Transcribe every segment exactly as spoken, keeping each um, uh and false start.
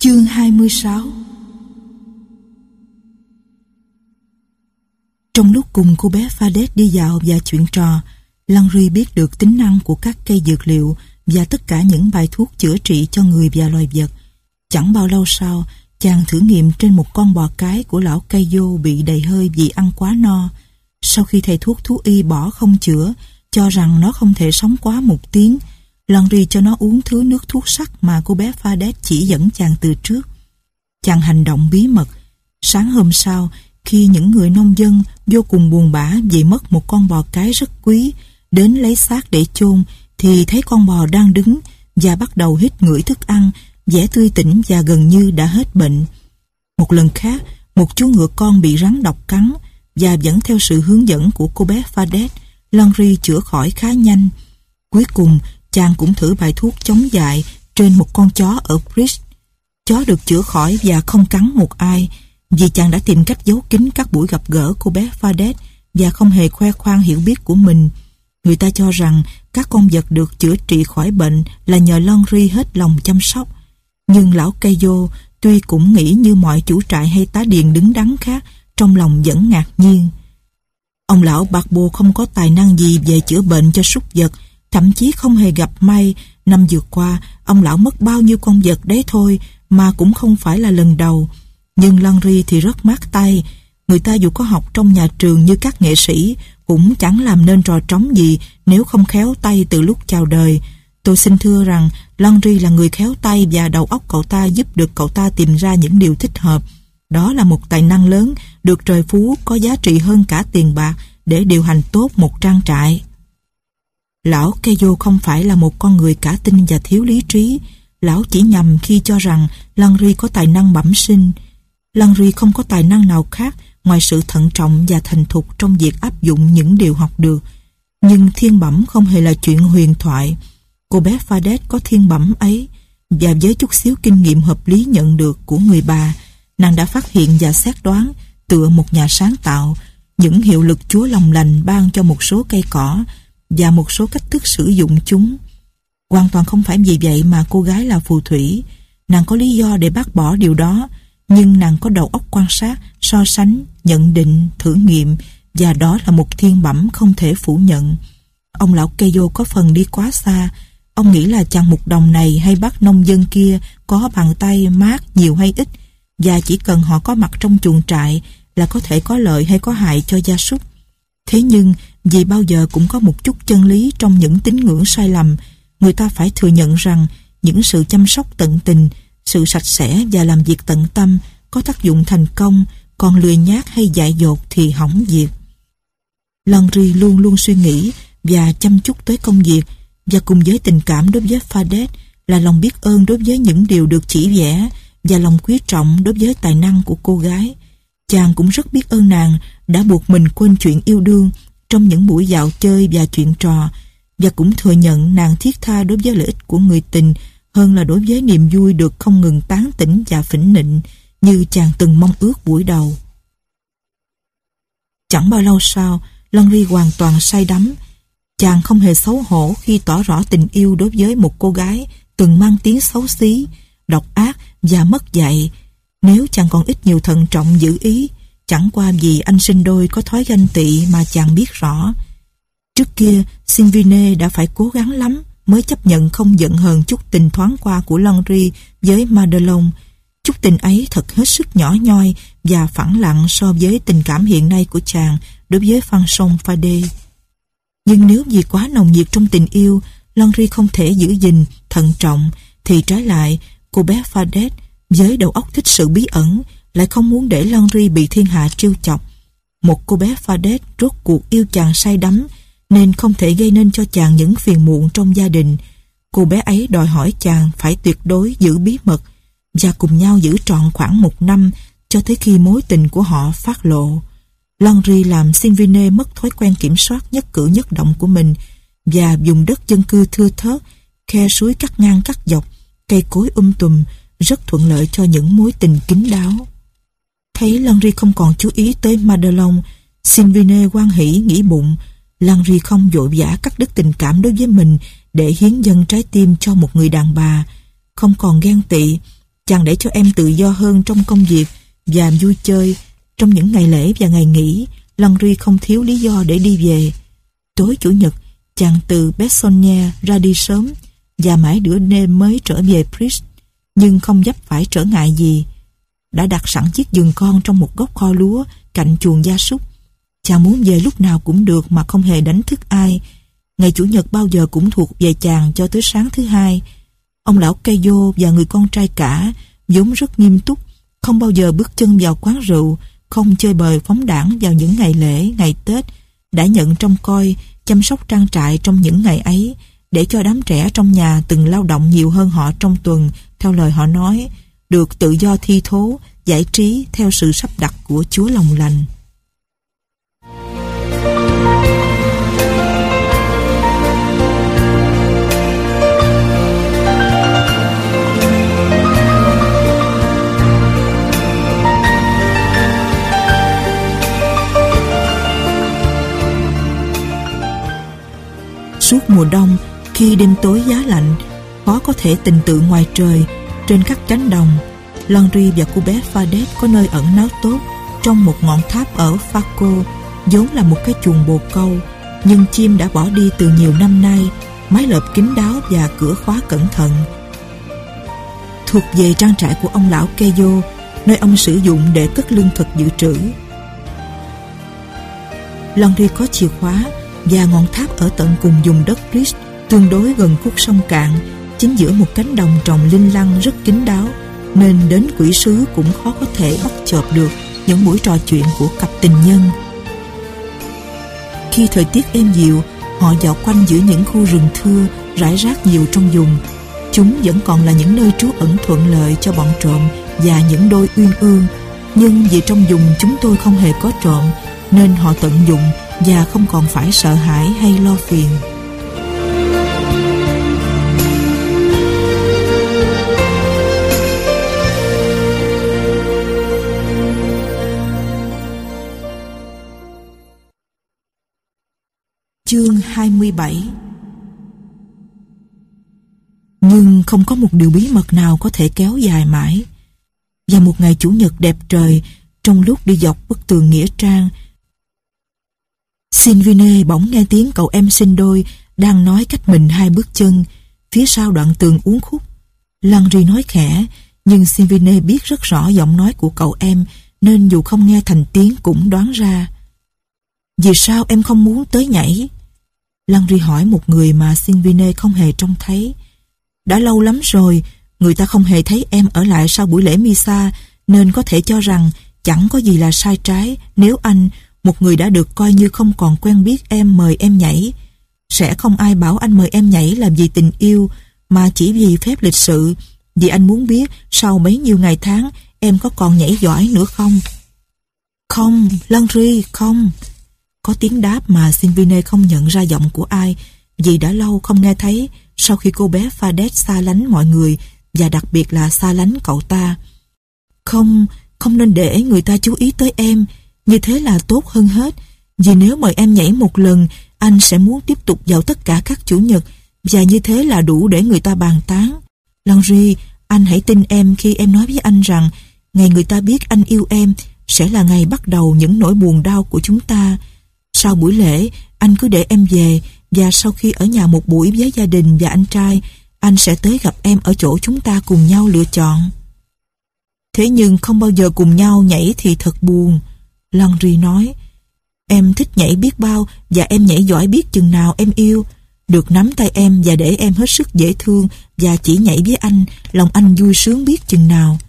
Chương hai mươi sáu. Trong lúc cùng cô bé Fadet đi dạo và chuyện trò, Landry biết được tính năng của các cây dược liệu và tất cả những bài thuốc chữa trị cho người và loài vật. Chẳng bao lâu sau, chàng thử nghiệm trên một con bò cái của lão Cayo bị đầy hơi vì ăn quá no. Sau khi thầy thuốc thú y bỏ không chữa, cho rằng nó không thể sống quá một tiếng, Landry cho nó uống thứ nước thuốc sắc mà cô bé Fadet chỉ dẫn chàng từ trước. Chàng hành động bí mật. Sáng hôm sau, khi những người nông dân vô cùng buồn bã vì mất một con bò cái rất quý, đến lấy xác để chôn, thì thấy con bò đang đứng và bắt đầu hít ngửi thức ăn, vẻ tươi tỉnh và gần như đã hết bệnh. Một lần khác, một chú ngựa con bị rắn độc cắn, và vẫn theo sự hướng dẫn của cô bé Fadet, Landry chữa khỏi khá nhanh. Cuối cùng, chàng cũng thử bài thuốc chống dại trên một con chó ở Bridge. Chó được chữa khỏi và không cắn một ai, vì chàng đã tìm cách giấu kín các buổi gặp gỡ cô bé Fadet và không hề khoe khoang hiểu biết của mình. Người ta cho rằng các con vật được chữa trị khỏi bệnh là nhờ Landry hết lòng chăm sóc. Nhưng lão Cayo tuy cũng nghĩ như mọi chủ trại hay tá điền đứng đắn khác, trong lòng vẫn ngạc nhiên. Ông lão Barbeau không có tài năng gì về chữa bệnh cho súc vật, thậm chí không hề gặp may. Năm vừa qua, ông lão mất bao nhiêu con vật đấy thôi, mà cũng không phải là lần đầu. Nhưng Landry thì rất mát tay. Người ta dù có học trong nhà trường như các nghệ sĩ, cũng chẳng làm nên trò trống gì nếu không khéo tay từ lúc chào đời. Tôi xin thưa rằng Landry là người khéo tay, và đầu óc cậu ta giúp được cậu ta tìm ra những điều thích hợp. Đó là một tài năng lớn, được trời phú, có giá trị hơn cả tiền bạc để điều hành tốt một trang trại. Lão Cayo không phải là một con người cả tin và thiếu lý trí. Lão chỉ nhầm khi cho rằng Landry có tài năng bẩm sinh. Landry không có tài năng nào khác ngoài sự thận trọng và thành thục trong việc áp dụng những điều học được. Nhưng thiên bẩm không hề là chuyện huyền thoại. Cô bé Fadet có thiên bẩm ấy, và với chút xíu kinh nghiệm hợp lý nhận được của người bà, nàng đã phát hiện và xét đoán, tựa một nhà sáng tạo, những hiệu lực Chúa lòng lành ban cho một số cây cỏ và một số cách thức sử dụng chúng. Hoàn toàn không phải vì vậy mà cô gái là phù thủy. Nàng có lý do để bác bỏ điều đó, nhưng nàng có đầu óc quan sát, so sánh, nhận định, thử nghiệm, và đó là một thiên bẩm không thể phủ nhận. Ông lão Cayo có phần đi quá xa. Ông nghĩ là chàng mục đồng này hay bác nông dân kia có bàn tay mát nhiều hay ít, và chỉ cần họ có mặt trong chuồng trại là có thể có lợi hay có hại cho gia súc. Thế nhưng vì bao giờ cũng có một chút chân lý trong những tín ngưỡng sai lầm, người ta phải thừa nhận rằng những sự chăm sóc tận tình, sự sạch sẽ và làm việc tận tâm có tác dụng thành công, còn lười nhác hay dại dột thì hỏng việc. Landry luôn luôn suy nghĩ và chăm chút tới công việc, và cùng với tình cảm đối với Fadet là lòng biết ơn đối với những điều được chỉ vẽ và lòng quý trọng đối với tài năng của cô gái. Chàng cũng rất biết ơn nàng đã buộc mình quên chuyện yêu đương trong những buổi dạo chơi và chuyện trò, và cũng thừa nhận nàng thiết tha đối với lợi ích của người tình hơn là đối với niềm vui được không ngừng tán tỉnh và phỉnh nịnh như chàng từng mong ước buổi đầu. Chẳng bao lâu sau, Landry hoàn toàn say đắm. Chàng không hề xấu hổ khi tỏ rõ tình yêu đối với một cô gái từng mang tiếng xấu xí, độc ác và mất dạy. Nếu chàng còn ít nhiều thận trọng giữ ý, chẳng qua vì anh sinh đôi có thói ganh tị mà chàng biết rõ. Trước kia, Sylvine đã phải cố gắng lắm mới chấp nhận không giận hờn chút tình thoáng qua của Landry với Madelon. Chút tình ấy thật hết sức nhỏ nhoi và phẳng lặng so với tình cảm hiện nay của chàng đối với Fanchon Fardet. Nhưng nếu vì quá nồng nhiệt trong tình yêu, Landry không thể giữ gìn, thận trọng, thì trái lại, cô bé Fadet với đầu óc thích sự bí ẩn lại không muốn để Landry bị thiên hạ trêu chọc. Một cô bé Fadet rốt cuộc yêu chàng say đắm, nên không thể gây nên cho chàng những phiền muộn trong gia đình. Cô bé ấy đòi hỏi chàng phải tuyệt đối giữ bí mật, và cùng nhau giữ trọn khoảng một năm cho tới khi mối tình của họ phát lộ. Landry làm Sylvine mất thói quen kiểm soát nhất cử nhất động của mình, và dùng đất dân cư thưa thớt, khe suối cắt ngang cắt dọc, cây cối um tùm, rất thuận lợi cho những mối tình kín đáo. Thấy Landry không còn chú ý tới Madelon, Sylvine hoan hỉ nghĩ bụng, Landry không vội vã cắt đứt tình cảm đối với mình để hiến dâng trái tim cho một người đàn bà. Không còn ghen tị, Chàng để cho em tự do hơn trong công việc và vui chơi. Trong những ngày lễ và ngày nghỉ, Landry không thiếu lý do để đi về. Tối Chủ nhật, chàng từ Bessonnière ra đi sớm và mãi nửa đêm mới trở về Brest, nhưng không vấp phải trở ngại gì. Đã đặt sẵn chiếc giường con trong một góc kho lúa cạnh chuồng gia súc. Chàng muốn về lúc nào cũng được mà không hề đánh thức ai. Ngày Chủ nhật bao giờ cũng thuộc về chàng cho tới sáng thứ hai. Ông lão Caillou và người con trai cả vốn rất nghiêm túc, không bao giờ bước chân vào quán rượu, không chơi bời phóng đãng vào những ngày lễ, ngày Tết, đã nhận trông coi, chăm sóc trang trại trong những ngày ấy, để cho đám trẻ trong nhà từng lao động nhiều hơn họ trong tuần, theo lời họ nói, được tự do thi thố, giải trí theo sự sắp đặt của Chúa lòng lành. Suốt mùa đông, khi đêm tối giá lạnh, khó có thể tình tự ngoài trời, trên các cánh đồng, Landry và cô bé Fadet có nơi ẩn náu tốt trong một ngọn tháp ở Faco, vốn là một cái chuồng bồ câu, nhưng chim đã bỏ đi từ nhiều năm nay, mái lợp kín đáo và cửa khóa cẩn thận. Thuộc về trang trại của ông lão Caillou, nơi ông sử dụng để cất lương thực dự trữ. Landry có chìa khóa và ngọn tháp ở tận cùng vùng đất Brest, tương đối gần khúc sông cạn, chính giữa một cánh đồng trồng linh lăng rất kín đáo, nên đến quỷ sứ cũng khó có thể bắt chợp được những buổi trò chuyện của cặp tình nhân. Khi thời tiết êm dịu, họ dạo quanh giữa những khu rừng thưa rải rác nhiều trong vùng. Chúng vẫn còn là những nơi trú ẩn thuận lợi cho bọn trộm và những đôi uyên ương, nhưng vì trong vùng chúng tôi không hề có trộm, nên họ tận dụng và không còn phải sợ hãi hay lo phiền. Chương hai mươi bảy. Nhưng không có một điều bí mật nào có thể kéo dài mãi. Và một ngày Chủ nhật đẹp trời, trong lúc đi dọc bức tường nghĩa trang, Sylvine bỗng nghe tiếng cậu em sinh đôi đang nói cách mình hai bước chân, phía sau đoạn tường uốn khúc. Landry nói khẽ, nhưng Sylvine biết rất rõ giọng nói của cậu em, nên dù không nghe thành tiếng cũng đoán ra. Vì sao em không muốn tới nhảy? Landry hỏi một người mà Sylvine không hề trông thấy. Đã lâu lắm rồi, người ta không hề thấy em ở lại sau buổi lễ Misa, nên có thể cho rằng chẳng có gì là sai trái nếu anh, một người đã được coi như không còn quen biết em, mời em nhảy. Sẽ không ai bảo anh mời em nhảy là vì tình yêu, mà chỉ vì phép lịch sự, vì anh muốn biết sau bấy nhiêu ngày tháng em có còn nhảy giỏi nữa không. Không, Landry, không. Có tiếng đáp mà Sylvine không nhận ra giọng của ai, vì đã lâu không nghe thấy sau khi cô bé Fadet xa lánh mọi người, và đặc biệt là xa lánh cậu ta. Không, không nên để người ta chú ý tới em, như thế là tốt hơn hết, vì nếu mời em nhảy một lần, anh sẽ muốn tiếp tục vào tất cả các chủ nhật, và như thế là đủ để người ta bàn tán. Landry, anh hãy tin em khi em nói với anh rằng ngày người ta biết anh yêu em sẽ là ngày bắt đầu những nỗi buồn đau của chúng ta. Sau buổi lễ, anh cứ để em về, và sau khi ở nhà một buổi với gia đình và anh trai, anh sẽ tới gặp em ở chỗ chúng ta cùng nhau lựa chọn. Thế nhưng không bao giờ cùng nhau nhảy thì thật buồn. Landry nói, em thích nhảy biết bao, và em nhảy giỏi biết chừng nào em yêu. Được nắm tay em và để em hết sức dễ thương và chỉ nhảy với anh, lòng anh vui sướng biết chừng nào.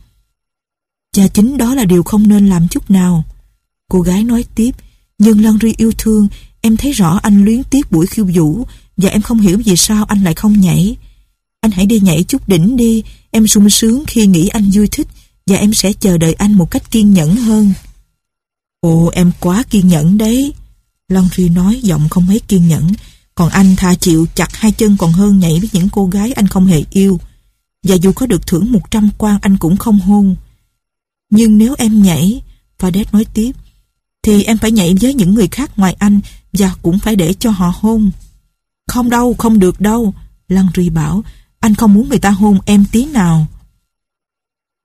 Và chính đó là điều không nên làm chút nào. Cô gái nói tiếp, nhưng Landry yêu thương, em thấy rõ anh luyến tiếc buổi khiêu vũ, và em không hiểu vì sao anh lại không nhảy. Anh hãy đi nhảy chút đỉnh đi, em sung sướng khi nghĩ anh vui thích, và em sẽ chờ đợi anh một cách kiên nhẫn hơn. Ồ, em quá kiên nhẫn đấy. Landry nói giọng không mấy kiên nhẫn, còn anh thà chịu chặt hai chân còn hơn nhảy với những cô gái anh không hề yêu. Và dù có được thưởng một trăm quan anh cũng không hôn. Nhưng nếu em nhảy, Fadet nói tiếp, thì em phải nhảy với những người khác ngoài anh, và cũng phải để cho họ hôn. Không đâu, không được đâu, Landry bảo, anh không muốn người ta hôn em tí nào.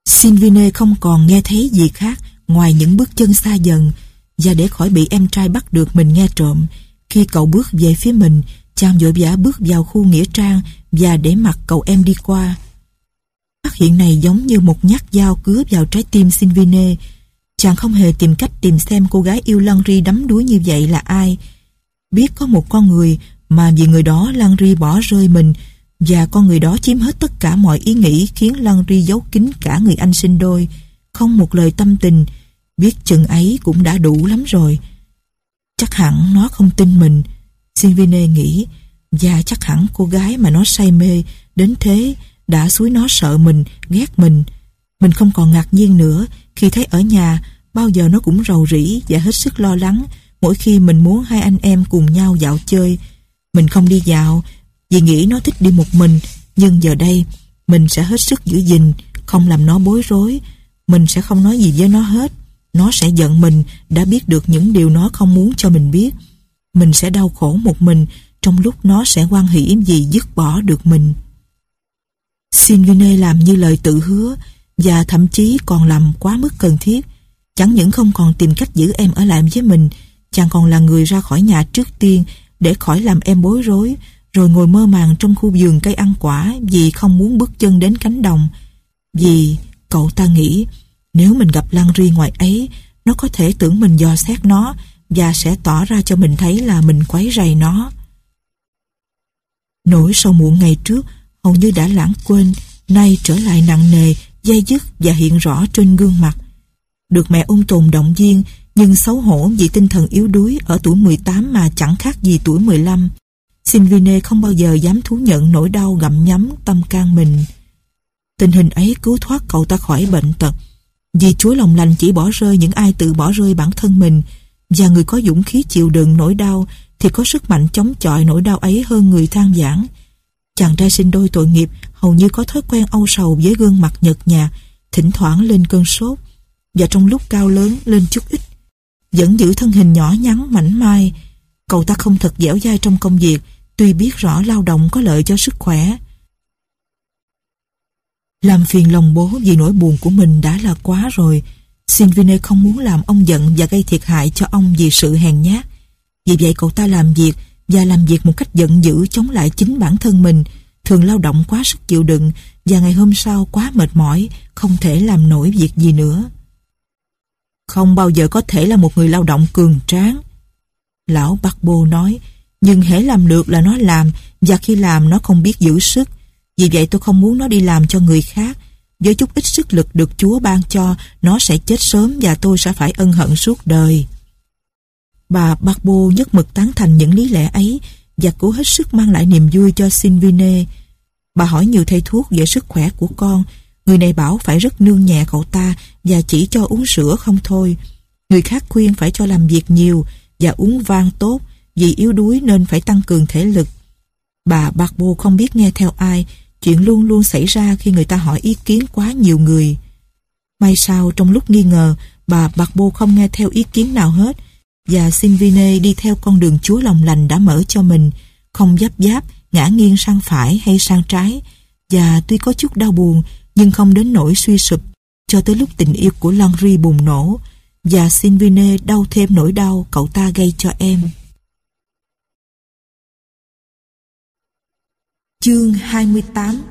Sylvine không còn nghe thấy gì khác ngoài những bước chân xa dần, và để khỏi bị em trai bắt được mình nghe trộm, khi cậu bước về phía mình, chàng vội vã bước vào khu nghĩa trang và để mặc cậu em đi qua. Phát hiện này giống như một nhát dao cứa vào trái tim Sylvine. Chàng không hề tìm cách tìm xem cô gái yêu Landry đắm đuối như vậy là ai. Biết có một con người mà vì người đó Landry bỏ rơi mình, và con người đó chiếm hết tất cả mọi ý nghĩ, khiến Landry giấu kín cả người anh sinh đôi, không một lời tâm tình. Biết chừng ấy cũng đã đủ lắm rồi. Chắc hẳn nó không tin mình, Sylvine nghĩ, và chắc hẳn cô gái mà nó say mê đến thế đã xúi nó sợ mình, ghét mình. Mình không còn ngạc nhiên nữa khi thấy ở nhà bao giờ nó cũng rầu rĩ và hết sức lo lắng mỗi khi mình muốn hai anh em cùng nhau dạo chơi. Mình không đi dạo vì nghĩ nó thích đi một mình, nhưng giờ đây mình sẽ hết sức giữ gìn, không làm nó bối rối. Mình sẽ không nói gì với nó hết. Nó sẽ giận mình đã biết được những điều nó không muốn cho mình biết. Mình sẽ đau khổ một mình trong lúc nó sẽ hoan hỉ vì dứt bỏ được mình. Sylvine làm như lời tự hứa, và thậm chí còn làm quá mức cần thiết. Chẳng những không còn tìm cách giữ em ở lại với mình, chàng còn là người ra khỏi nhà trước tiên để khỏi làm em bối rối, rồi ngồi mơ màng trong khu vườn cây ăn quả vì không muốn bước chân đến cánh đồng. Vì cậu ta nghĩ nếu mình gặp Landry ngoài ấy, nó có thể tưởng mình dò xét nó và sẽ tỏ ra cho mình thấy là mình quấy rầy nó. Nỗi sầu muộn ngày trước hầu như đã lãng quên, nay trở lại nặng nề, dai dứt và hiện rõ trên gương mặt. Được mẹ ôm tồn động viên, nhưng xấu hổ vì tinh thần yếu đuối ở tuổi mười tám mà chẳng khác gì tuổi mười lăm. Sylvine không bao giờ dám thú nhận nỗi đau gặm nhấm tâm can mình. Tình hình ấy cứu thoát cậu ta khỏi bệnh tật, vì Chúa lòng lành chỉ bỏ rơi những ai tự bỏ rơi bản thân mình, và người có dũng khí chịu đựng nỗi đau thì có sức mạnh chống chọi nỗi đau ấy hơn người than vãn. Chàng trai sinh đôi tội nghiệp hầu như có thói quen âu sầu với gương mặt nhợt nhạt, thỉnh thoảng lên cơn sốt, và trong lúc cao lớn lên chút ít. Vẫn giữ thân hình nhỏ nhắn mảnh mai, cậu ta không thật dẻo dai trong công việc, tuy biết rõ lao động có lợi cho sức khỏe. Làm phiền lòng bố vì nỗi buồn của mình đã là quá rồi. Sylvine không muốn làm ông giận và gây thiệt hại cho ông vì sự hèn nhát. Vì vậy cậu ta làm việc, và làm việc một cách giận dữ chống lại chính bản thân mình, thường lao động quá sức chịu đựng, và ngày hôm sau quá mệt mỏi, không thể làm nổi việc gì nữa. Không bao giờ có thể là một người lao động cường tráng, lão Barbeau nói, nhưng hễ làm được là nó làm, và khi làm nó không biết giữ sức. Vì vậy tôi không muốn nó đi làm cho người khác. Với chút ít sức lực được Chúa ban cho, nó sẽ chết sớm và tôi sẽ phải ân hận suốt đời. Bà Barbeau nhất mực tán thành những lý lẽ ấy và cố hết sức mang lại niềm vui cho Sylvine. Bà hỏi nhiều thầy thuốc về sức khỏe của con. Người này bảo phải rất nương nhẹ cậu ta và chỉ cho uống sữa không thôi. Người khác khuyên phải cho làm việc nhiều và uống vang tốt, vì yếu đuối nên phải tăng cường thể lực. Bà Barbeau không biết nghe theo ai. Chuyện luôn luôn xảy ra khi người ta hỏi ý kiến quá nhiều người. May sao trong lúc nghi ngờ, bà Barbeau không nghe theo ý kiến nào hết, và Sylvine đi theo con đường Chúa lòng lành đã mở cho mình, không giáp giáp, ngã nghiêng sang phải hay sang trái, và tuy có chút đau buồn, nhưng không đến nỗi suy sụp, cho tới lúc tình yêu của Landry bùng nổ, và Sylvine đau thêm nỗi đau cậu ta gây cho em. Chương hai mươi tám.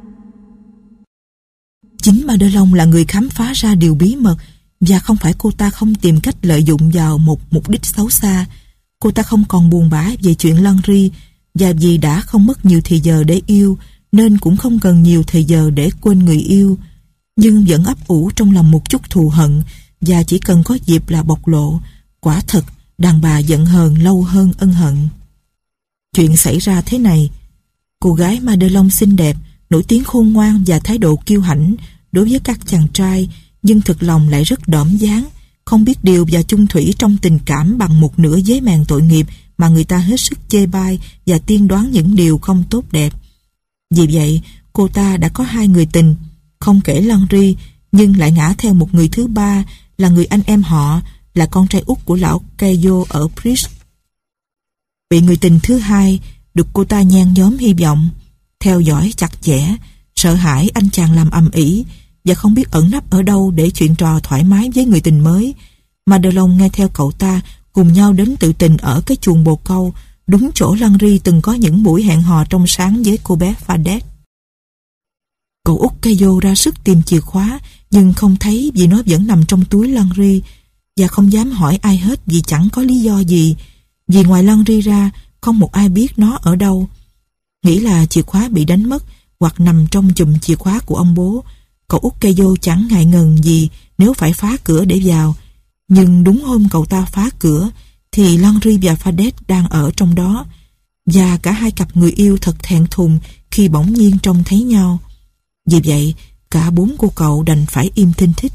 Chính Madelon là người khám phá ra điều bí mật, và không phải cô ta không tìm cách lợi dụng vào một mục đích xấu xa. Cô ta không còn buồn bã về chuyện Landry, và vì đã không mất nhiều thời giờ để yêu, nên cũng không cần nhiều thời giờ để quên người yêu, nhưng vẫn ấp ủ trong lòng một chút thù hận, và chỉ cần có dịp là bộc lộ. Quả thật, đàn bà giận hờn lâu hơn ân hận. Chuyện xảy ra thế này. Cô gái Madelon xinh đẹp, nổi tiếng khôn ngoan và thái độ kiêu hãnh đối với các chàng trai, nhưng thực lòng lại rất đỏm dáng, không biết điều và chung thủy trong tình cảm bằng một nửa giấy mèn tội nghiệp mà người ta hết sức chê bai và tiên đoán những điều không tốt đẹp. Vì vậy, cô ta đã có hai người tình, không kể Landry, nhưng lại ngã theo một người thứ ba, là người anh em họ, là con trai út của lão Caillou ở Bridge. Bị người tình thứ hai được cô ta nhen nhóm hy vọng, theo dõi chặt chẽ, sợ hãi anh chàng làm ầm ĩ, và không biết ẩn nấp ở đâu để chuyện trò thoải mái với người tình mới. Madelon nghe theo cậu ta cùng nhau đến tự tình ở cái chuồng bồ câu, đúng chỗ Landry từng có những buổi hẹn hò trong sáng với cô bé Fadet. Cậu út Caillou ra sức tìm chìa khóa, nhưng không thấy vì nó vẫn nằm trong túi Landry, và không dám hỏi ai hết vì chẳng có lý do gì. Vì ngoài Landry ra, không một ai biết nó ở đâu. Nghĩ là chìa khóa bị đánh mất hoặc nằm trong chùm chìa khóa của ông bố, cậu út Caillou chẳng ngại ngần gì nếu phải phá cửa để vào. Nhưng đúng hôm cậu ta phá cửa thì Landry và Fadet đang ở trong đó, và cả hai cặp người yêu thật thẹn thùng khi bỗng nhiên trông thấy nhau. Vì vậy, cả bốn cô cậu đành phải im thinh thích.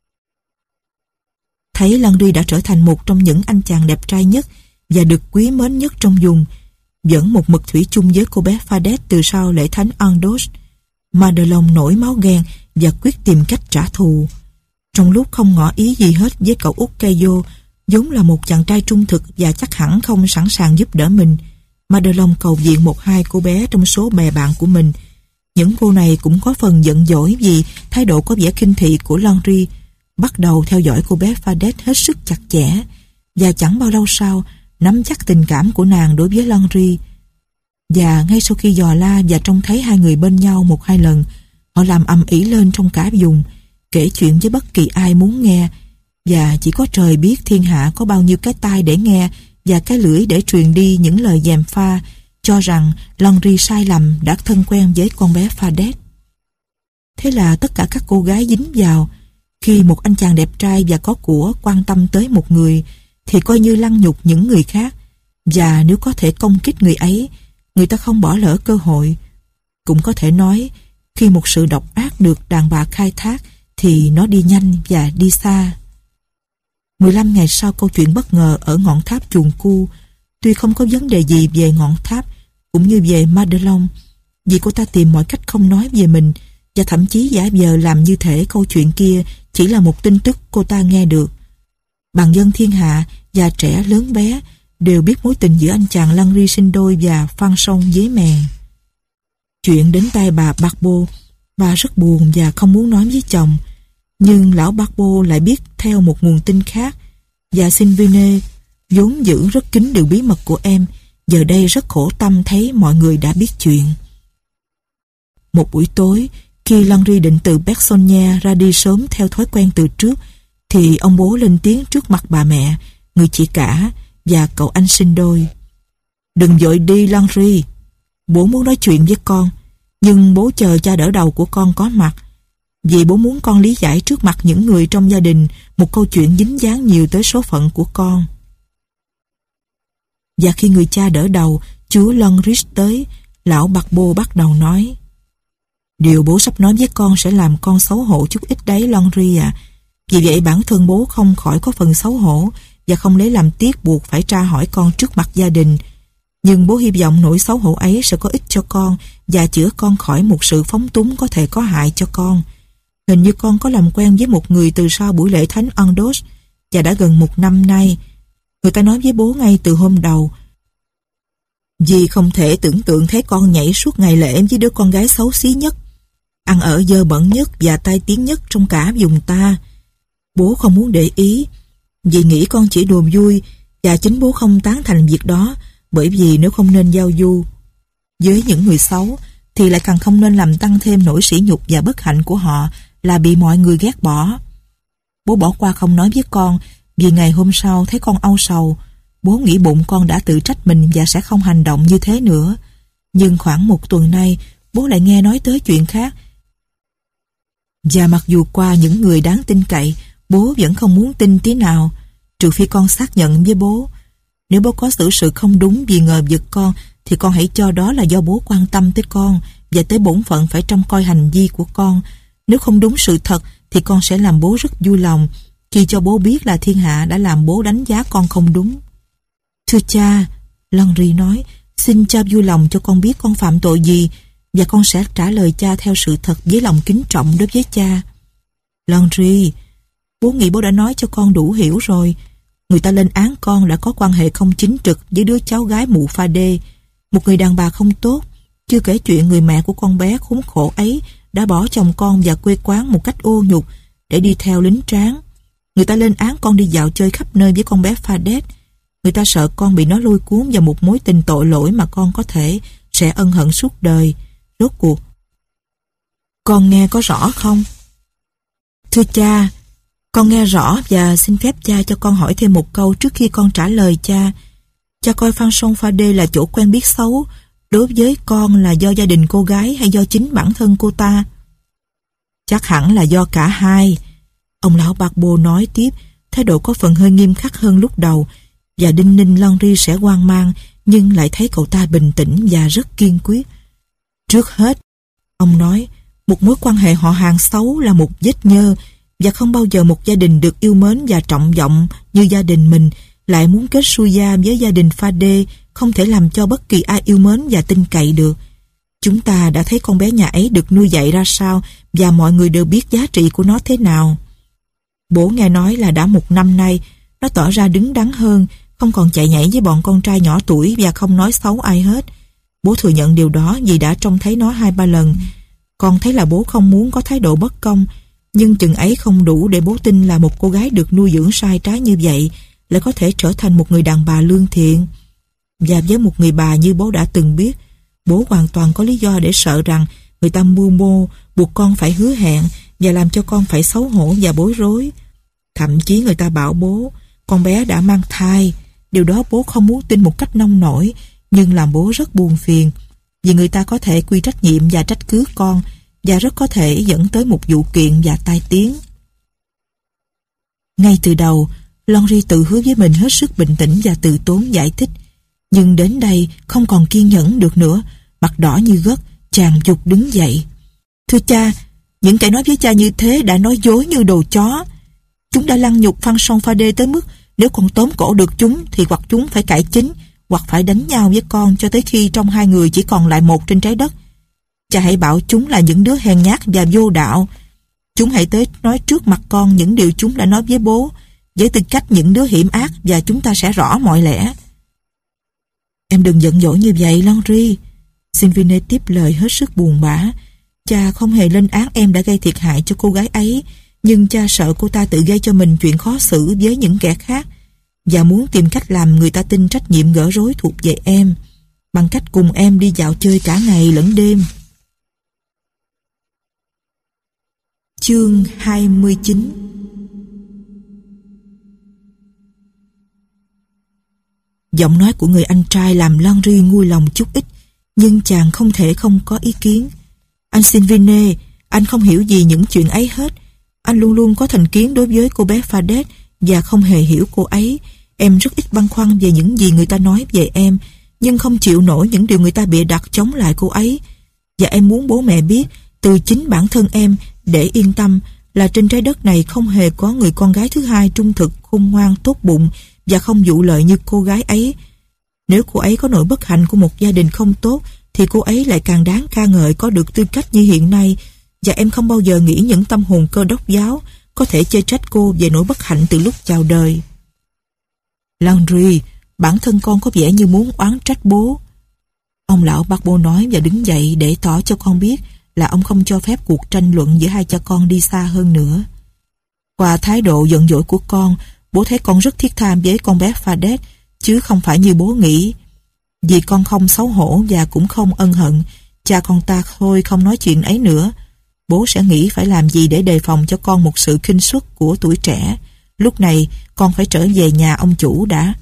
Thấy Landry đã trở thành một trong những anh chàng đẹp trai nhất và được quý mến nhất trong vùng, vẫn một mực thủy chung với cô bé Fadet từ sau lễ thánh Andos, Madelon nổi máu ghen và quyết tìm cách trả thù. Trong lúc không ngỏ ý gì hết với cậu út Caillou, vốn là một chàng trai trung thực và chắc hẳn không sẵn sàng giúp đỡ mình, Madelon cầu viện một hai cô bé trong số bè bạn của mình. Những cô này cũng có phần giận dỗi vì thái độ có vẻ khinh thị của Landry, bắt đầu theo dõi cô bé Fadet hết sức chặt chẽ, và chẳng bao lâu sau nắm chắc tình cảm của nàng đối với Landry. Và ngay sau khi dò la và trông thấy hai người bên nhau một hai lần, họ làm ầm ĩ lên trong cả vùng, kể chuyện với bất kỳ ai muốn nghe, và chỉ có trời biết thiên hạ có bao nhiêu cái tai để nghe và cái lưỡi để truyền đi những lời gièm pha cho rằng Landry sai lầm đã thân quen với con bé Fadet. Thế là tất cả các cô gái dính vào. Khi một anh chàng đẹp trai và có của quan tâm tới một người thì coi như lăng nhục những người khác, và nếu có thể công kích người ấy, người ta không bỏ lỡ cơ hội. Cũng có thể nói, khi một sự độc ác được đàn bà khai thác thì nó đi nhanh và đi xa. mười lăm ngày sau câu chuyện bất ngờ ở ngọn tháp chuồng cu, tuy không có vấn đề gì về ngọn tháp cũng như về Madelon, vì cô ta tìm mọi cách không nói về mình và thậm chí giả vờ làm như thể câu chuyện kia chỉ là một tin tức cô ta nghe được. Bằng dân thiên hạ, già trẻ lớn bé đều biết mối tình giữa anh chàng Landry sinh đôi và Phan Song dế mèn. Chuyện đến tai bà Barbo, bà rất buồn và không muốn nói với chồng, nhưng lão Barbo lại biết theo một nguồn tin khác, và Sylvine vốn giữ rất kín điều bí mật của em, giờ đây rất khổ tâm thấy mọi người đã biết chuyện. Một buổi tối, khi Landry định từ Bergsonnière ra đi sớm theo thói quen từ trước, thì ông bố lên tiếng trước mặt bà mẹ, người chị cả và cậu anh sinh đôi. Đừng vội đi Landry, bố muốn nói chuyện với con, nhưng bố chờ cha đỡ đầu của con có mặt, vì bố muốn con lý giải trước mặt những người trong gia đình một câu chuyện dính dáng nhiều tới số phận của con. Và khi người cha đỡ đầu, chúa Longridge tới, lão Barbo bắt đầu nói: Điều bố sắp nói với con sẽ làm con xấu hổ chút ít đấy Landry à. Vì vậy bản thân bố không khỏi có phần xấu hổ và không lấy làm tiếc buộc phải tra hỏi con trước mặt gia đình. Nhưng bố hy vọng nỗi xấu hổ ấy sẽ có ích cho con và chữa con khỏi một sự phóng túng có thể có hại cho con. Hình như con có làm quen với một người từ sau buổi lễ thánh Andos và đã gần một năm nay. Người ta nói với bố ngay từ hôm đầu, vì không thể tưởng tượng thấy con nhảy suốt ngày lễ với đứa con gái xấu xí nhất, ăn ở dơ bẩn nhất và tai tiếng nhất trong cả vùng ta. Bố không muốn để ý, vì nghĩ con chỉ đùa vui, và chính bố không tán thành việc đó, bởi vì nếu không nên giao du với những người xấu, thì lại càng không nên làm tăng thêm nỗi sỉ nhục và bất hạnh của họ là bị mọi người ghét bỏ. Bố bỏ qua không nói với con, vì ngày hôm sau thấy con âu sầu, bố nghĩ bụng con đã tự trách mình và sẽ không hành động như thế nữa. Nhưng khoảng một tuần nay, bố lại nghe nói tới chuyện khác. Và mặc dù qua những người đáng tin cậy, bố vẫn không muốn tin tí nào, trừ phi con xác nhận với bố. Nếu bố có xử sự không đúng vì ngờ vực con, thì con hãy cho đó là do bố quan tâm tới con và tới bổn phận phải trông coi hành vi của con. Nếu không đúng sự thật, thì con sẽ làm bố rất vui lòng khi cho bố biết là thiên hạ đã làm bố đánh giá con không đúng. Thưa cha, Landry nói, xin cha vui lòng cho con biết con phạm tội gì, và con sẽ trả lời cha theo sự thật với lòng kính trọng đối với cha. Landry, bố nghĩ bố đã nói cho con đủ hiểu rồi. Người ta lên án con đã có quan hệ không chính trực với đứa cháu gái mụ pha đê, một người đàn bà không tốt, chưa kể chuyện người mẹ của con bé khốn khổ ấy đã bỏ chồng con và quê quán một cách ô nhục để đi theo lính tráng. Người ta lên án con đi dạo chơi khắp nơi với con bé Fadet. Người ta sợ con bị nó lôi cuốn vào một mối tình tội lỗi mà con có thể sẽ ân hận suốt đời. Rốt cuộc, con nghe có rõ không? Thưa cha, con nghe rõ và xin phép cha cho con hỏi thêm một câu trước khi con trả lời cha. Cha coi Fanchon Fardet là chỗ quen biết xấu đối với con là do gia đình cô gái hay do chính bản thân cô ta? Chắc hẳn là do cả hai. Ông lão Barbeau nói tiếp, thái độ có phần hơi nghiêm khắc hơn lúc đầu, và đinh ninh Landry sẽ hoang mang, nhưng lại thấy cậu ta bình tĩnh và rất kiên quyết. Trước hết, ông nói, một mối quan hệ họ hàng xấu là một vết nhơ, và không bao giờ một gia đình được yêu mến và trọng vọng như gia đình mình lại muốn kết xuôi gia với gia đình Fardet không thể làm cho bất kỳ ai yêu mến và tin cậy được. Chúng ta đã thấy con bé nhà ấy được nuôi dạy ra sao và mọi người đều biết giá trị của nó thế nào. Bố nghe nói là đã một năm nay nó tỏ ra đứng đắn hơn, không còn chạy nhảy với bọn con trai nhỏ tuổi và không nói xấu ai hết. Bố thừa nhận điều đó vì đã trông thấy nó hai ba lần. Con thấy là bố không muốn có thái độ bất công, nhưng chừng ấy không đủ để bố tin là một cô gái được nuôi dưỡng sai trái như vậy lại có thể trở thành một người đàn bà lương thiện. Và với một người bà như bố đã từng biết, bố hoàn toàn có lý do để sợ rằng người ta mưu mô buộc con phải hứa hẹn và làm cho con phải xấu hổ và bối rối. Thậm chí người ta bảo bố con bé đã mang thai. Điều đó bố không muốn tin một cách nông nổi, nhưng làm bố rất buồn phiền, vì người ta có thể quy trách nhiệm và trách cứ con, và rất có thể dẫn tới một vụ kiện và tai tiếng. Ngay từ đầu, Landry tự hứa với mình hết sức bình tĩnh và từ tốn giải thích, nhưng đến đây không còn kiên nhẫn được nữa. Mặt đỏ như gấc, chàng giục đứng dậy. Thưa cha, những kẻ nói với cha như thế đã nói dối như đồ chó. Chúng đã lăng nhục Fanchon Fardet tới mức nếu còn tóm cổ được chúng thì hoặc chúng phải cải chính, hoặc phải đánh nhau với con cho tới khi trong hai người chỉ còn lại một trên trái đất. Cha hãy bảo chúng là những đứa hèn nhát và vô đạo. Chúng hãy tới nói trước mặt con những điều chúng đã nói với bố, với tư cách những đứa hiểm ác, và chúng ta sẽ rõ mọi lẽ. Em đừng giận dỗi như vậy, Landry. Sylvine tiếp lời hết sức buồn bã. Cha không hề lên án em đã gây thiệt hại cho cô gái ấy, nhưng cha sợ cô ta tự gây cho mình chuyện khó xử với những kẻ khác, và muốn tìm cách làm người ta tin trách nhiệm gỡ rối thuộc về em, bằng cách cùng em đi dạo chơi cả ngày lẫn đêm. Chương hai mươi chín. Giọng nói của người anh trai làm Landry nguôi lòng chút ít, nhưng chàng không thể không có ý kiến. Anh Sylvine, anh không hiểu gì những chuyện ấy hết. Anh luôn luôn có thành kiến đối với cô bé Fardet và không hề hiểu cô ấy. Em rất ít băn khoăn về những gì người ta nói về em, nhưng không chịu nổi những điều người ta bịa đặt chống lại cô ấy. Và em muốn bố mẹ biết từ chính bản thân em để yên tâm là trên trái đất này không hề có người con gái thứ hai trung thực, khôn ngoan, tốt bụng và không vụ lợi như cô gái ấy. Nếu cô ấy có nỗi bất hạnh của một gia đình không tốt thì cô ấy lại càng đáng ca ngợi có được tư cách như hiện nay, và em không bao giờ nghĩ những tâm hồn Cơ Đốc giáo có thể chê trách cô về nỗi bất hạnh từ lúc chào đời. Landry, bản thân con có vẻ như muốn oán trách bố. Ông lão Barbeau nói và đứng dậy để tỏ cho con biết là ông không cho phép cuộc tranh luận giữa hai cha con đi xa hơn nữa. Qua thái độ giận dỗi của con, bố thấy con rất thiết tha với con bé Fardet, chứ không phải như bố nghĩ. Vì con không xấu hổ và cũng không ân hận, cha con ta thôi không nói chuyện ấy nữa. Bố sẽ nghĩ phải làm gì để đề phòng cho con một sự khinh suất của tuổi trẻ. Lúc này con phải trở về nhà ông chủ đã.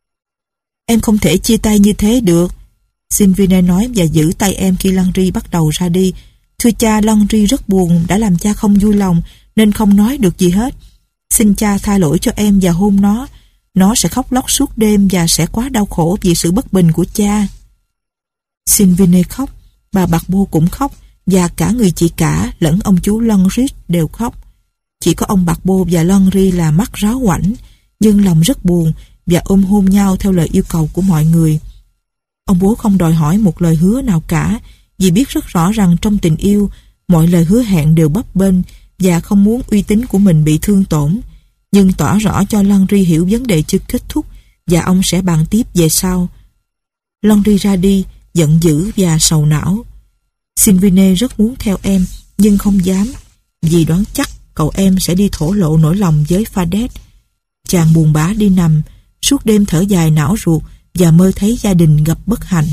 Em không thể chia tay như thế được, Sylvine nói và giữ tay em khi Landry bắt đầu ra đi. Thưa cha, Landry rất buồn, đã làm cha không vui lòng nên không nói được gì hết. Xin cha tha lỗi cho em và hôn nó. Nó sẽ khóc lóc suốt đêm và sẽ quá đau khổ vì sự bất bình của cha. Sylvine khóc, bà Barbeau cũng khóc, và cả người chị cả lẫn ông chú Landry đều khóc. Chỉ có ông Barbeau và Landry là mắt ráo hoảnh, nhưng lòng rất buồn và ôm hôn nhau theo lời yêu cầu của mọi người. Ông bố không đòi hỏi một lời hứa nào cả, vì biết rất rõ rằng trong tình yêu, mọi lời hứa hẹn đều bấp bênh và không muốn uy tín của mình bị thương tổn, nhưng tỏ rõ cho Landry hiểu vấn đề chưa kết thúc và ông sẽ bàn tiếp về sau. Landry ra đi, giận dữ và sầu não. Sylvine rất muốn theo em, nhưng không dám, vì đoán chắc cậu em sẽ đi thổ lộ nỗi lòng với Fadet. Chàng buồn bã đi nằm, suốt đêm thở dài não ruột và mơ thấy gia đình gặp bất hạnh.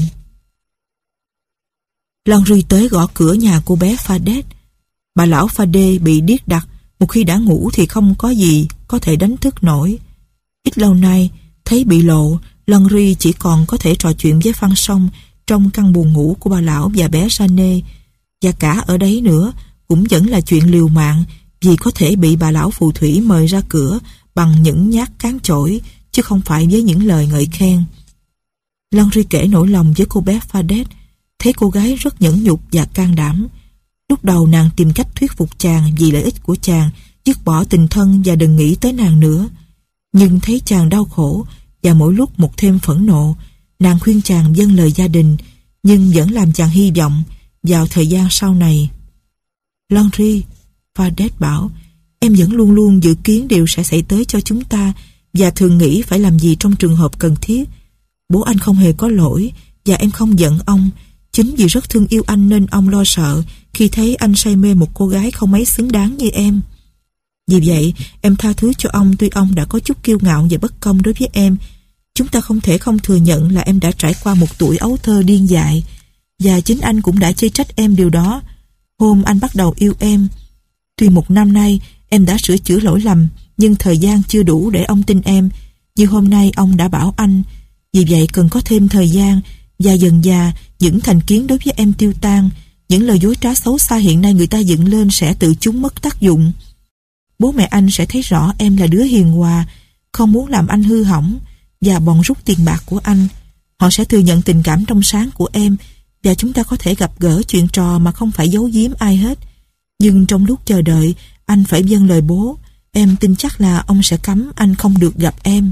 Landry tới gõ cửa nhà cô bé Fadet. Bà lão Fade bị điếc đặc, một khi đã ngủ thì không có gì có thể đánh thức nổi. Ít lâu nay, thấy bị lộ, Landry chỉ còn có thể trò chuyện với Phan Song trong căn buồng ngủ của bà lão và bé Jeanne, và cả ở đấy nữa cũng vẫn là chuyện liều mạng, vì có thể bị bà lão phù thủy mời ra cửa bằng những nhát cán chổi, chứ không phải với những lời ngợi khen. Landry kể nỗi lòng với cô bé Fadet, thấy cô gái rất nhẫn nhục và can đảm. Lúc đầu nàng tìm cách thuyết phục chàng vì lợi ích của chàng, dứt bỏ tình thân và đừng nghĩ tới nàng nữa. Nhưng thấy chàng đau khổ và mỗi lúc một thêm phẫn nộ, nàng khuyên chàng vâng lời gia đình, nhưng vẫn làm chàng hy vọng vào thời gian sau này. Landry, Fadet bảo, em vẫn luôn luôn dự kiến điều sẽ xảy tới cho chúng ta và thường nghĩ phải làm gì trong trường hợp cần thiết. Bố anh không hề có lỗi và em không giận ông. Chính vì rất thương yêu anh nên ông lo sợ khi thấy anh say mê một cô gái không mấy xứng đáng như em. Vì vậy, em tha thứ cho ông tuy ông đã có chút kiêu ngạo và bất công đối với em. Chúng ta không thể không thừa nhận là em đã trải qua một tuổi ấu thơ điên dại, và chính anh cũng đã chê trách em điều đó hôm anh bắt đầu yêu em. Tuy một năm nay em đã sửa chữa lỗi lầm, nhưng thời gian chưa đủ để ông tin em, như hôm nay ông đã bảo anh. Vì vậy cần có thêm thời gian, và dần dà những thành kiến đối với em tiêu tan. Những lời dối trá xấu xa hiện nay người ta dựng lên sẽ tự chúng mất tác dụng. Bố mẹ anh sẽ thấy rõ em là đứa hiền hòa, không muốn làm anh hư hỏng và bòn rút tiền bạc của anh. Họ sẽ thừa nhận tình cảm trong sáng của em, và chúng ta có thể gặp gỡ chuyện trò mà không phải giấu giếm ai hết. Nhưng trong lúc chờ đợi, anh phải vâng lời bố. Em tin chắc là ông sẽ cấm anh không được gặp em.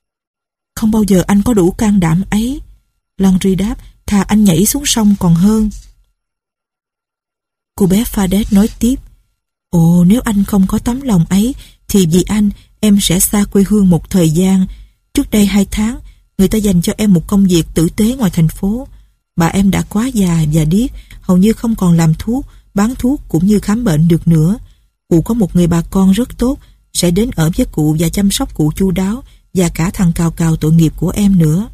Không bao giờ anh có đủ can đảm ấy. Landry đáp, thà anh nhảy xuống sông còn hơn. Cô bé Fadet nói tiếp, ồ, nếu anh không có tấm lòng ấy thì vì anh em sẽ xa quê hương một thời gian. Trước đây hai tháng người ta dành cho em một công việc tử tế ngoài thành phố. Bà em đã quá già và điếc, hầu như không còn làm thuốc, bán thuốc cũng như khám bệnh được nữa. Cụ có một người bà con rất tốt, sẽ đến ở với cụ và chăm sóc cụ chu đáo, và cả thằng cào cào tội nghiệp của em nữa.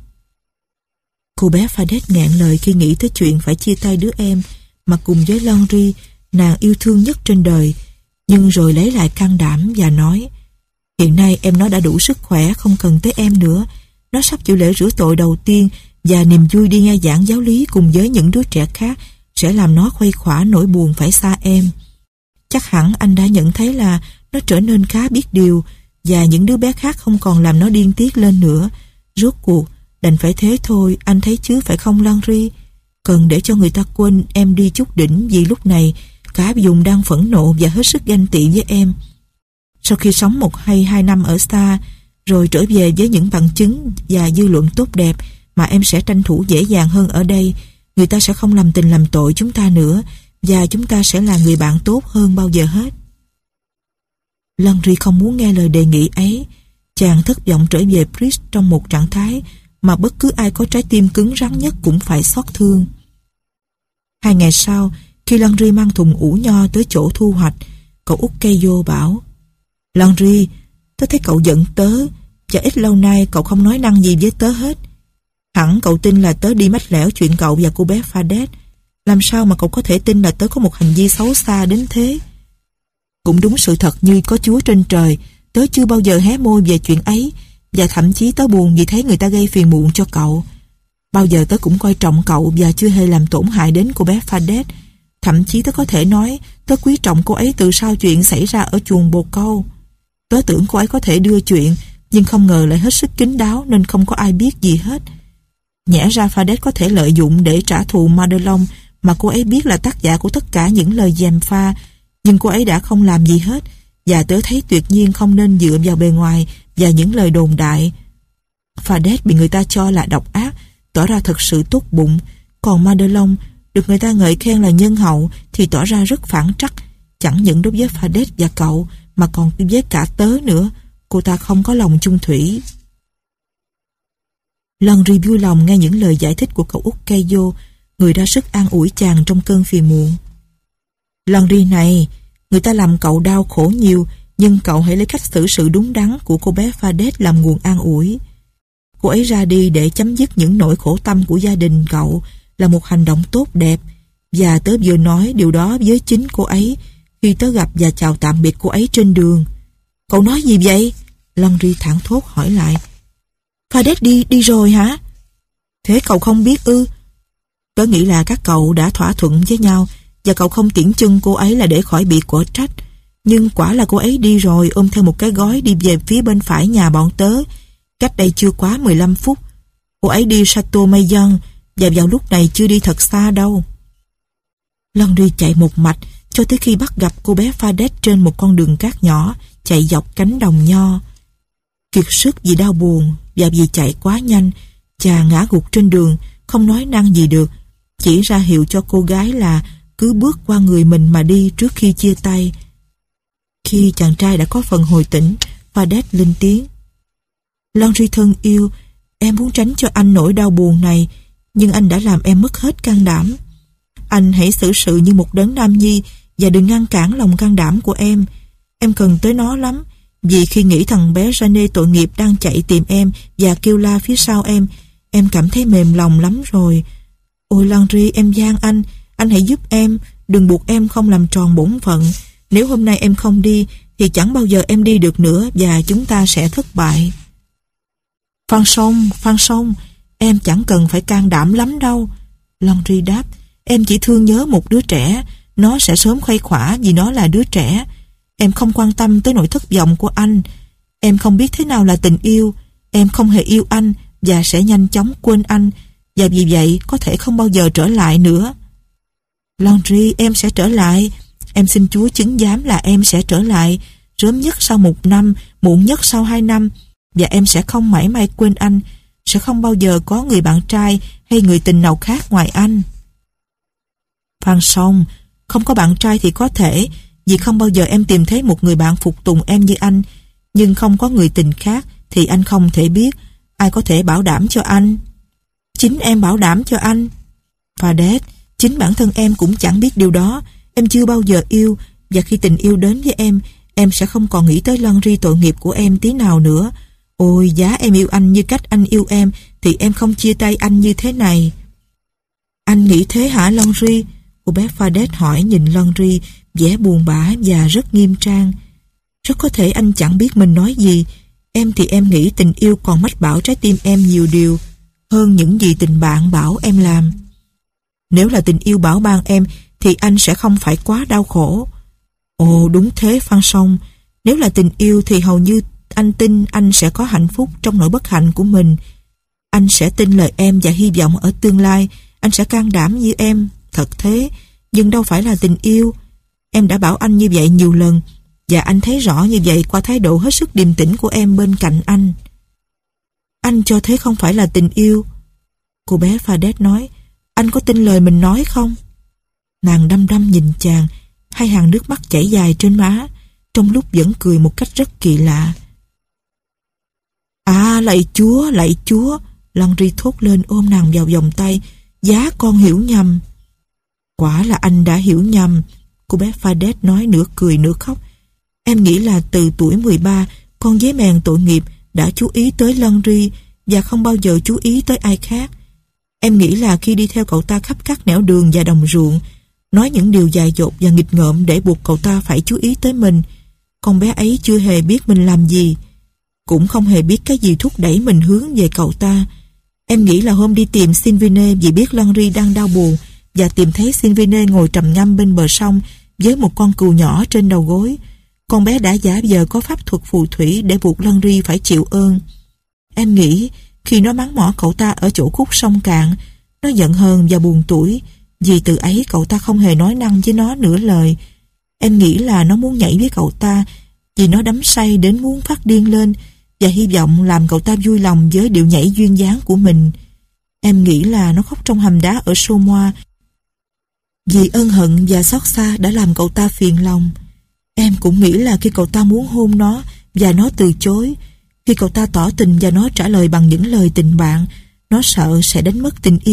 Cô bé Fadet nghẹn lời khi nghĩ tới chuyện phải chia tay đứa em mà cùng với Landry nàng yêu thương nhất trên đời, nhưng rồi lấy lại can đảm và nói, hiện nay em nó đã đủ sức khỏe, không cần tới em nữa. Nó sắp chịu lễ rửa tội đầu tiên, và niềm vui đi nghe giảng giáo lý cùng với những đứa trẻ khác sẽ làm nó khuây khỏa nỗi buồn phải xa em. Chắc hẳn anh đã nhận thấy là nó trở nên khá biết điều, và những đứa bé khác không còn làm nó điên tiết lên nữa. Rốt cuộc đành phải thế thôi, anh thấy chứ phải không Landry? Cần để cho người ta quên em đi chút đỉnh, vì lúc này cả vùng đang phẫn nộ và hết sức ganh tị với em. Sau khi sống một hay hai năm ở xa, rồi trở về với những bằng chứng và dư luận tốt đẹp mà em sẽ tranh thủ dễ dàng hơn ở đây, người ta sẽ không làm tình làm tội chúng ta nữa, và chúng ta sẽ là người bạn tốt hơn bao giờ hết. Landry không muốn nghe lời đề nghị ấy. Chàng thất vọng trở về Bridge trong một trạng thái mà bất cứ ai có trái tim cứng rắn nhất cũng phải xót thương. Hai ngày sau, khi Landry mang thùng ủ nho tới chỗ thu hoạch, cậu út Keio bảo, Landry, tớ thấy cậu giận tớ, và ít lâu nay cậu không nói năng gì với tớ hết. Hẳn cậu tin là tớ đi mách lẻo chuyện cậu và cô bé Fadet. Làm sao mà cậu có thể tin là tớ có một hành vi xấu xa đến thế? Cũng đúng sự thật như có Chúa trên trời, tớ chưa bao giờ hé môi về chuyện ấy, và thậm chí tớ buồn vì thấy người ta gây phiền muộn cho cậu. Bao giờ tớ cũng coi trọng cậu và chưa hề làm tổn hại đến cô bé Fadet. Thậm chí tớ có thể nói tớ quý trọng cô ấy từ sau chuyện xảy ra ở chuồng bồ câu. Tớ tưởng cô ấy có thể đưa chuyện, nhưng không ngờ lại hết sức kín đáo nên không có ai biết gì hết. Nhẽ ra Fadet có thể lợi dụng để trả thù Madelon, mà cô ấy biết là tác giả của tất cả những lời gièm pha, nhưng cô ấy đã không làm gì hết, và tớ thấy tuyệt nhiên không nên dựa vào bề ngoài và những lời đồn đại. Fadet bị người ta cho là độc ác, tỏ ra thật sự tốt bụng, còn Madelon được người ta ngợi khen là nhân hậu thì tỏ ra rất phản trắc, chẳng những đối với Fadet và cậu mà còn với cả tớ nữa. Cô ta không có lòng chung thủy. Landry vui lòng nghe những lời giải thích của cậu út Keio. Người ra sức an ủi chàng trong cơn phiền muộn. Landry này, người ta làm cậu đau khổ nhiều, nhưng cậu hãy lấy cách xử sự đúng đắn của cô bé Fadet làm nguồn an ủi. Cô ấy ra đi để chấm dứt những nỗi khổ tâm của gia đình cậu là một hành động tốt đẹp, và tớ vừa nói điều đó với chính cô ấy khi tớ gặp và chào tạm biệt cô ấy trên đường. Cậu nói gì vậy? Landry thảng thốt hỏi lại. Fadet đi, đi rồi hả? Thế cậu không biết ư? Tớ nghĩ là các cậu đã thỏa thuận với nhau và cậu không tiễn chân cô ấy là để khỏi bị quở trách. Nhưng quả là cô ấy đi rồi, ôm theo một cái gói đi về phía bên phải nhà bọn tớ, cách đây chưa quá mười lăm phút. Cô ấy đi Chateau Mayon và vào lúc này chưa đi thật xa đâu. Landry chạy một mạch cho tới khi bắt gặp cô bé Fadet trên một con đường cát nhỏ chạy dọc cánh đồng nho. Kiệt sức vì đau buồn và vì chạy quá nhanh, chàng ngã gục trên đường, không nói năng gì được, chỉ ra hiệu cho cô gái là cứ bước qua người mình mà đi trước khi chia tay. Khi chàng trai đã có phần hồi tỉnh, Fadet lên tiếng. Landry thân yêu, em muốn tránh cho anh nỗi đau buồn này, nhưng anh đã làm em mất hết can đảm. Anh hãy xử sự như một đấng nam nhi và đừng ngăn cản lòng can đảm của em. Em cần tới nó lắm, vì khi nghĩ thằng bé Rene tội nghiệp đang chạy tìm em và kêu la phía sau em, em cảm thấy mềm lòng lắm rồi. Ôi Landry, em van anh, anh hãy giúp em, đừng buộc em không làm tròn bổn phận. Nếu hôm nay em không đi, thì chẳng bao giờ em đi được nữa và chúng ta sẽ thất bại. Phan Song, Phan Song, em chẳng cần phải can đảm lắm đâu. Landry đáp, em chỉ thương nhớ một đứa trẻ, nó sẽ sớm khuây khỏa vì nó là đứa trẻ. Em không quan tâm tới nỗi thất vọng của anh. Em không biết thế nào là tình yêu. Em không hề yêu anh và sẽ nhanh chóng quên anh, và vì vậy có thể không bao giờ trở lại nữa. Landry, em sẽ trở lại. Em xin Chúa chứng giám là em sẽ trở lại, sớm nhất sau một năm, muộn nhất sau hai năm, và em sẽ không mãi mãi quên anh, sẽ không bao giờ có người bạn trai hay người tình nào khác ngoài anh. Phan Song, không có bạn trai thì có thể, vì không bao giờ em tìm thấy một người bạn phục tùng em như anh, nhưng không có người tình khác thì anh không thể biết. Ai có thể bảo đảm cho anh? Chính em bảo đảm cho anh. Fadet, chính bản thân em cũng chẳng biết điều đó. Em chưa bao giờ yêu, và khi tình yêu đến với em, em sẽ không còn nghĩ tới Landry tội nghiệp của em tí nào nữa. Ôi, giá em yêu anh như cách anh yêu em, thì em không chia tay anh như thế này. Anh nghĩ thế hả Landry? Cô bé Fadet hỏi, nhìn Landry vẻ buồn bã và rất nghiêm trang. Rất có thể anh chẳng biết mình nói gì. Em thì em nghĩ tình yêu còn mách bảo trái tim em nhiều điều hơn những gì tình bạn bảo em làm. Nếu là tình yêu bảo ban em thì anh sẽ không phải quá đau khổ. Ồ đúng thế Phan Song, nếu là tình yêu thì hầu như anh tin anh sẽ có hạnh phúc trong nỗi bất hạnh của mình. Anh sẽ tin lời em và hy vọng ở tương lai anh sẽ can đảm như em. Thật thế, nhưng đâu phải là tình yêu. Em đã bảo anh như vậy nhiều lần, và anh thấy rõ như vậy qua thái độ hết sức điềm tĩnh của em bên cạnh anh. Anh cho thế không phải là tình yêu. Cô bé Fadet nói, anh có tin lời mình nói không? Nàng đăm đăm nhìn chàng, hai hàng nước mắt chảy dài trên má, trong lúc vẫn cười một cách rất kỳ lạ. À, lạy Chúa, lạy Chúa, Landry thốt lên ôm nàng vào vòng tay. Giá con hiểu nhầm. Quả là anh đã hiểu nhầm, cô bé Fadet nói nửa cười nửa khóc. Em nghĩ là từ tuổi mười ba, con dế mèn tội nghiệp đã chú ý tới Landry và không bao giờ chú ý tới ai khác. Em nghĩ là khi đi theo cậu ta khắp các nẻo đường và đồng ruộng, nói những điều dại dột và nghịch ngợm để buộc cậu ta phải chú ý tới mình, con bé ấy chưa hề biết mình làm gì, cũng không hề biết cái gì thúc đẩy mình hướng về cậu ta. Em nghĩ là hôm đi tìm Sylvine vì biết Landry đang đau buồn và tìm thấy Sylvine ngồi trầm ngâm bên bờ sông với một con cừu nhỏ trên đầu gối, con bé đã giả vờ có pháp thuật phù thủy để buộc Landry phải chịu ơn. Em nghĩ khi nó mắng mỏ cậu ta ở chỗ khúc sông cạn, nó giận hờn và buồn tủi, vì từ ấy cậu ta không hề nói năng với nó nửa lời. Em nghĩ là nó muốn nhảy với cậu ta vì nó đắm say đến muốn phát điên lên và hy vọng làm cậu ta vui lòng với điệu nhảy duyên dáng của mình. Em nghĩ là nó khóc trong hầm đá ở Saumur vì ân hận và xót xa đã làm cậu ta phiền lòng. Em cũng nghĩ là khi cậu ta muốn hôn nó và nó từ chối, khi cậu ta tỏ tình và nó trả lời bằng những lời tình bạn, nó sợ sẽ đánh mất tình yêu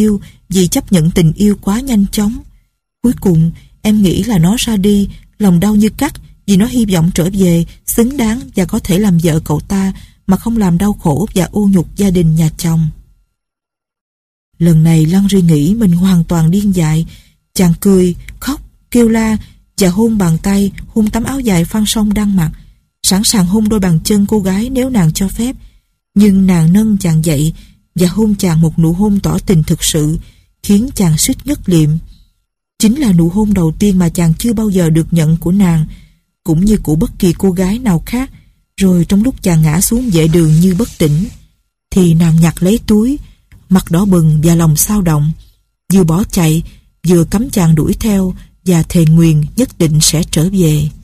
vì chấp nhận tình yêu quá nhanh chóng. Cuối cùng, em nghĩ là nó ra đi, lòng đau như cắt, vì nó hy vọng trở về, xứng đáng và có thể làm vợ cậu ta mà không làm đau khổ và ô nhục gia đình nhà chồng. Lần này Landry nghĩ mình hoàn toàn điên dại. Chàng cười, khóc, kêu la và hôn bàn tay, hôn tấm áo dài phăng song đang mặc, sẵn sàng hôn đôi bàn chân cô gái nếu nàng cho phép. Nhưng nàng nâng chàng dậy và hôn chàng một nụ hôn tỏ tình thực sự, khiến chàng suýt ngất liệm. Chính là nụ hôn đầu tiên mà chàng chưa bao giờ được nhận của nàng, cũng như của bất kỳ cô gái nào khác. Rồi trong lúc chàng ngã xuống vệ đường như bất tỉnh, thì nàng nhặt lấy túi, mặt đỏ bừng và lòng xao động, vừa bỏ chạy vừa cấm chàng đuổi theo và thề nguyền nhất định sẽ trở về.